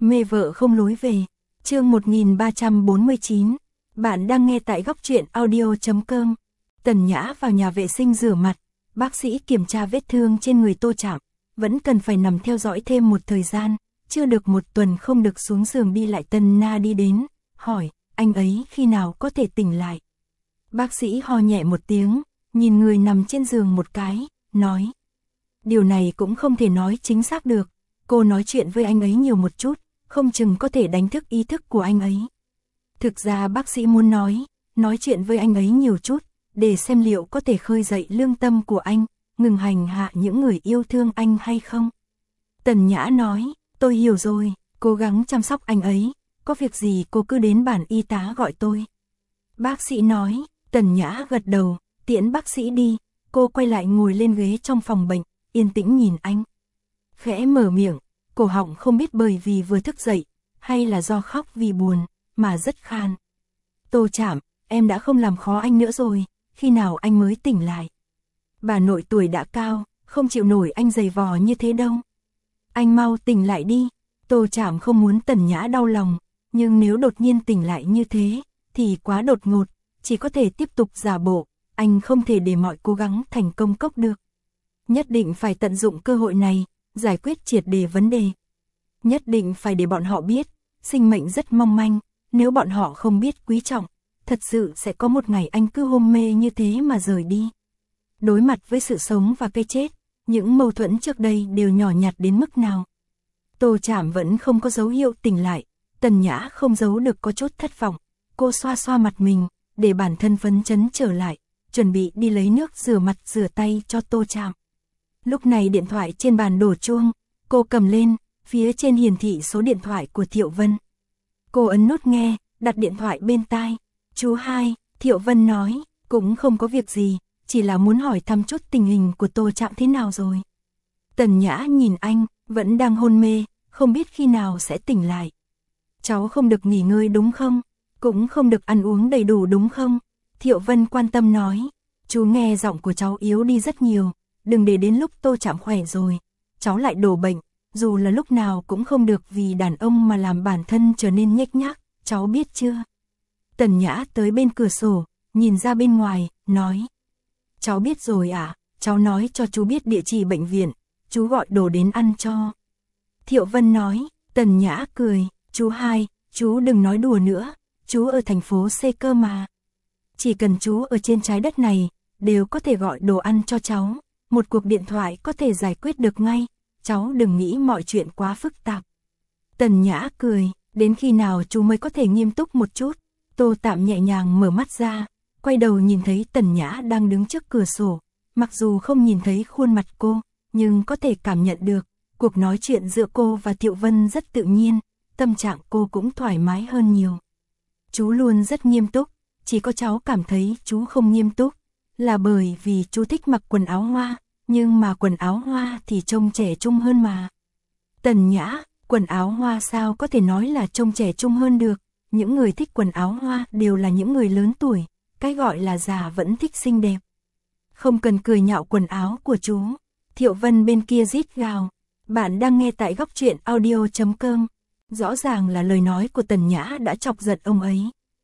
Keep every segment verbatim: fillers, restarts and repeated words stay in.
Mê vợ không lối về. Chương một nghìn ba trăm bốn mươi chín. Bạn đang nghe tại góc truyện audio chấm com. Tần Nhã vào nhà vệ sinh rửa mặt, bác sĩ kiểm tra vết thương trên người Tô Trạm, vẫn cần phải nằm theo dõi thêm một thời gian, chưa được một tuần không được xuống giường đi lại. Tần Na đi đến, hỏi, anh ấy khi nào có thể tỉnh lại? Bác sĩ ho nhẹ một tiếng, nhìn người nằm trên giường một cái, nói. Điều này cũng không thể nói chính xác được, cô nói chuyện với anh ấy nhiều một chút, không chừng có thể đánh thức ý thức của anh ấy. Thực ra bác sĩ muốn nói, nói chuyện với anh ấy nhiều chút, để xem liệu có thể khơi dậy lương tâm của anh, ngừng hành hạ những người yêu thương anh hay không. Tần Nhã nói, tôi hiểu rồi, cố gắng chăm sóc anh ấy, có việc gì cô cứ đến bản y tá gọi tôi. Bác sĩ nói, Tần Nhã gật đầu, tiễn bác sĩ đi, cô quay lại ngồi lên ghế trong phòng bệnh, yên tĩnh nhìn anh. Khẽ mở miệng, cổ họng không biết bởi vì vừa thức dậy, hay là do khóc vì buồn, mà rất khan. Tô Trạm, em đã không làm khó anh nữa rồi, khi nào anh mới tỉnh lại? Bà nội tuổi đã cao, không chịu nổi anh giày vò như thế đâu. Anh mau tỉnh lại đi. Tô Trạm không muốn Tần Nhã đau lòng, nhưng nếu đột nhiên tỉnh lại như thế, thì quá đột ngột, chỉ có thể tiếp tục giả bộ, anh không thể để mọi cố gắng thành công cốc được. Nhất định phải tận dụng cơ hội này, giải quyết triệt đề vấn đề. Nhất định phải để bọn họ biết, sinh mệnh rất mong manh, nếu bọn họ không biết quý trọng, thật sự sẽ có một ngày anh cứ hôn mê như thế mà rời đi. Đối mặt với sự sống và cái chết, những mâu thuẫn trước đây đều nhỏ nhặt đến mức nào. Tô Trạm vẫn không có dấu hiệu tỉnh lại, Tần Nhã không giấu được có chút thất vọng, cô xoa xoa mặt mình, để bản thân phấn chấn trở lại, chuẩn bị đi lấy nước rửa mặt rửa tay cho Tô Trạm. Lúc này điện thoại trên bàn đổ chuông, cô cầm lên, phía trên hiển thị số điện thoại của Thiệu Vân. Cô ấn nút nghe, đặt điện thoại bên tai. Chú hai, Thiệu Vân nói, cũng không có việc gì, chỉ là muốn hỏi thăm chút tình hình của Tô Trạm thế nào rồi. Tần Nhã nhìn anh, vẫn đang hôn mê, không biết khi nào sẽ tỉnh lại. Cháu không được nghỉ ngơi đúng không? Cũng không được ăn uống đầy đủ đúng không? Thiệu Vân quan tâm nói, chú nghe giọng của cháu yếu đi rất nhiều, đừng để đến lúc Tô Trạm khỏe rồi, cháu lại đổ bệnh, dù là lúc nào cũng không được vì đàn ông mà làm bản thân trở nên nhếch nhác, cháu biết chưa? Tần Nhã tới bên cửa sổ, nhìn ra bên ngoài, nói. Cháu biết rồi à, cháu nói cho chú biết địa chỉ bệnh viện, chú gọi đồ đến ăn cho. Thiệu Vân nói, Tần Nhã cười, chú hai, chú đừng nói đùa nữa, chú ở thành phố C cơ mà. Chỉ cần chú ở trên trái đất này, đều có thể gọi đồ ăn cho cháu, một cuộc điện thoại có thể giải quyết được ngay, cháu đừng nghĩ mọi chuyện quá phức tạp. Tần Nhã cười, đến khi nào chú mới có thể nghiêm túc một chút? Tô Trạm nhẹ nhàng mở mắt ra, quay đầu nhìn thấy Tần Nhã đang đứng trước cửa sổ, mặc dù không nhìn thấy khuôn mặt cô, nhưng có thể cảm nhận được, cuộc nói chuyện giữa cô và Thiệu Vân rất tự nhiên, tâm trạng cô cũng thoải mái hơn nhiều. Chú luôn rất nghiêm túc, chỉ có cháu cảm thấy chú không nghiêm túc, là bởi vì chú thích mặc quần áo hoa, nhưng mà quần áo hoa thì trông trẻ trung hơn mà. Tần Nhã, quần áo hoa sao có thể nói là trông trẻ trung hơn được, những người thích quần áo hoa đều là những người lớn tuổi, cái gọi là già vẫn thích xinh đẹp. Không cần cười nhạo quần áo của chú. Thiệu Vân bên kia rít gào, bạn đang nghe tại góc truyện audio chấm com. Rõ ràng là lời nói của Tần Nhã đã chọc giận ông ấy.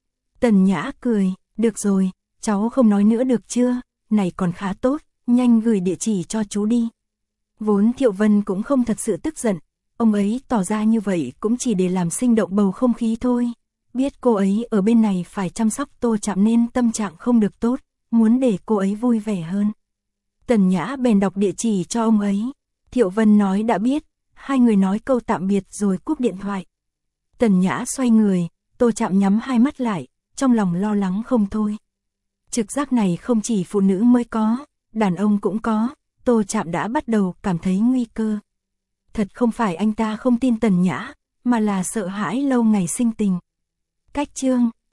Tần Nhã cười, được rồi, cháu không nói nữa được chưa, này còn khá tốt, nhanh gửi địa chỉ cho chú đi. Vốn Thiệu Vân cũng không thật sự tức giận, ông ấy tỏ ra như vậy cũng chỉ để làm sinh động bầu không khí thôi. Biết cô ấy ở bên này phải chăm sóc Tô Trạm nên tâm trạng không được tốt, muốn để cô ấy vui vẻ hơn. Tần Nhã bèn đọc địa chỉ cho ông ấy. Thiệu Vân nói đã biết, hai người nói câu tạm biệt rồi cúp điện thoại. Tần Nhã xoay người, Tô Trạm nhắm hai mắt lại, trong lòng lo lắng không thôi. Trực giác này không chỉ phụ nữ mới có, đàn ông cũng có, Tô Trạm đã bắt đầu cảm thấy nguy cơ. Thật không phải anh ta không tin Tần Nhã, mà là sợ hãi lâu ngày sinh tình. Cách chương